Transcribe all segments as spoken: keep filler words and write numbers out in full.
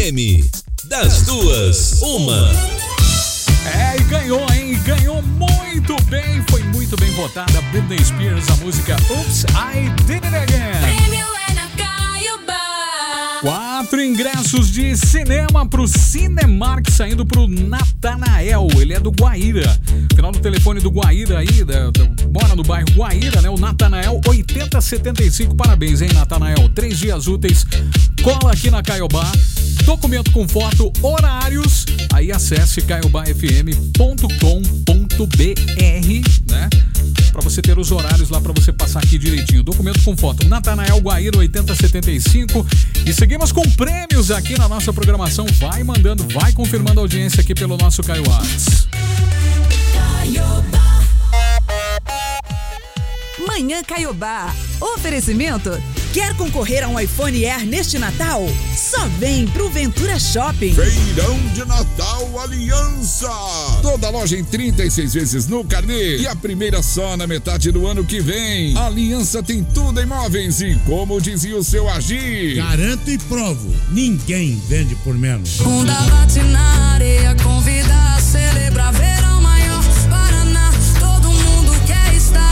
M. Das duas, uma. É, e ganhou, hein? Ganhou muito bem. Foi muito bem votada. Britney Spears, a música Oops, I Did It Again. Quatro ingressos de cinema pro Cinemark saindo pro Natanael. Ele é do Guaíra. Final do telefone do Guaíra aí, da, da, mora no bairro Guaíra, né? O Natanael oitenta setenta e cinco. Parabéns, hein, Natanael? Três dias úteis. Cola aqui na Caiobá. Documento com foto, horários. Aí acesse caiobá f m ponto com ponto b r, né? Pra você ter os horários lá, pra você passar aqui direitinho. Documento com foto, Natanael Guaíra oitenta setenta e cinco. E seguimos com prêmios aqui na nossa programação. Vai mandando, vai confirmando a audiência aqui pelo nosso Caio Arts. Manhã Caiobá. Oferecimento. Quer concorrer a um iPhone Air neste Natal? Só vem pro Ventura Shopping. Feirão de Natal Aliança. Toda loja em trinta e seis vezes no carnê e a primeira só na metade do ano que vem. A Aliança tem tudo em móveis e, como dizia o seu Agir, garanto e provo, ninguém vende por menos. Onda bate na areia, convida a celebrar verão maior. Paraná, todo mundo quer estar.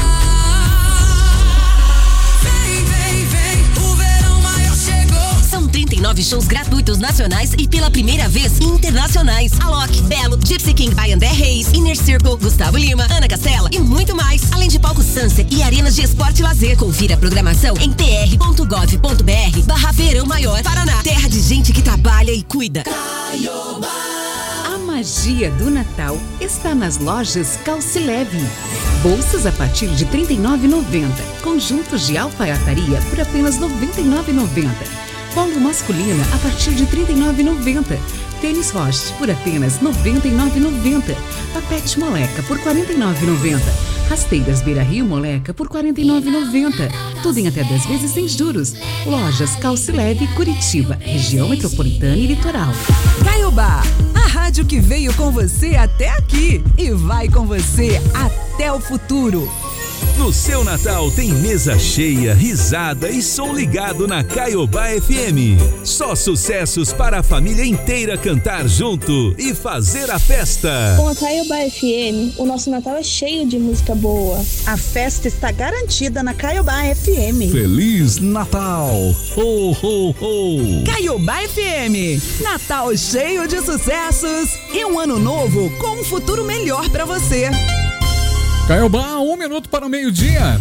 trinta e nove shows gratuitos nacionais e pela primeira vez internacionais. Alok, Belo, Gypsy King by André Reis, Inner Circle, Gustavo Lima, Ana Castela e muito mais. Além de palco Sunset e arenas de esporte e lazer. Confira a programação em t r ponto gov ponto b r barra Verão Maior Paraná. Terra de gente que trabalha e cuida. Caiobá. A magia do Natal está nas lojas Calcileve. Bolsas a partir de trinta e nove reais e noventa centavos. Conjuntos de alfaiataria por apenas noventa e nove reais e noventa centavos. Polo masculina a partir de trinta e nove reais e noventa centavos. Tênis Roche por apenas noventa e nove reais e noventa centavos. Papete Moleca por quarenta e nove reais e noventa centavos. Rasteiras Beira Rio Moleca por quarenta e nove reais e noventa centavos. Tudo em até dez vezes sem juros. Lojas Calcileve, Curitiba, região metropolitana e litoral. Caiobá, a rádio que veio com você até aqui e vai com você até o futuro. No seu Natal tem mesa cheia, risada e som ligado na Caiobá F M. Só sucessos para a família inteira cantar junto e fazer a festa. Com a Caiobá F M, o nosso Natal é cheio de música boa. A festa está garantida na Caiobá F M. Feliz Natal! Ho, ho, ho! Caiobá F M, Natal cheio de sucessos e um ano novo com um futuro melhor para você. Caiobá, um minuto para o meio-dia.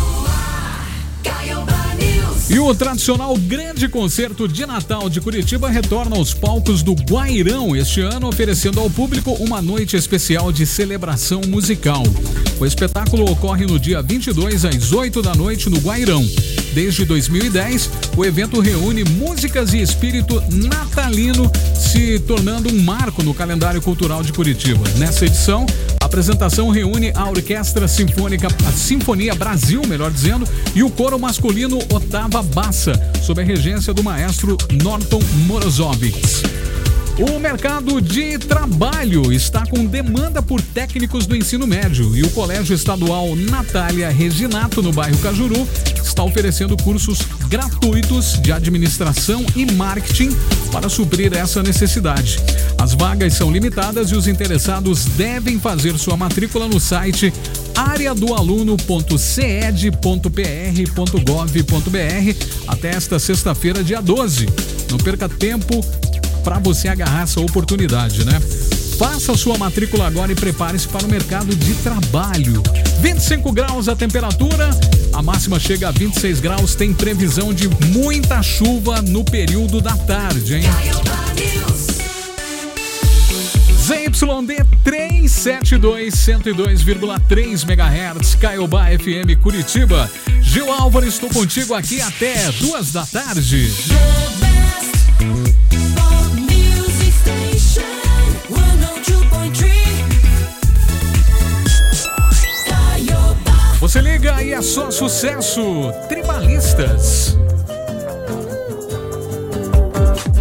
E o tradicional grande concerto de Natal de Curitiba retorna aos palcos do Guairão este ano, oferecendo ao público uma noite especial de celebração musical. O espetáculo ocorre no dia vinte e dois às oito da noite no Guairão. Desde dois mil e dez, o evento reúne músicas e espírito natalino, se tornando um marco no calendário cultural de Curitiba. Nessa edição, a apresentação reúne a Orquestra Sinfônica, a Sinfonia Brasil, melhor dizendo, e o coro masculino Otava Bassa, sob a regência do maestro Norton Morozovich. O mercado de trabalho está com demanda por técnicos do ensino médio e o Colégio Estadual Natália Reginato, no bairro Cajuru, está oferecendo cursos gratuitos de administração e marketing para suprir essa necessidade. As vagas são limitadas e os interessados devem fazer sua matrícula no site área do aluno ponto c e d ponto p r ponto gov ponto b r até esta sexta-feira, dia doze. Não perca tempo para você agarrar essa oportunidade, né? Faça sua matrícula agora e prepare-se para o mercado de trabalho. vinte e cinco graus a temperatura, a máxima chega a vinte e seis graus, tem previsão de muita chuva no período da tarde, hein? Z Y D trezentos e setenta e dois, cento e dois vírgula três megahertz, Caiobá F M Curitiba. Gil Álvares, estou contigo aqui até duas da tarde. Você liga e é só sucesso. Tribalistas.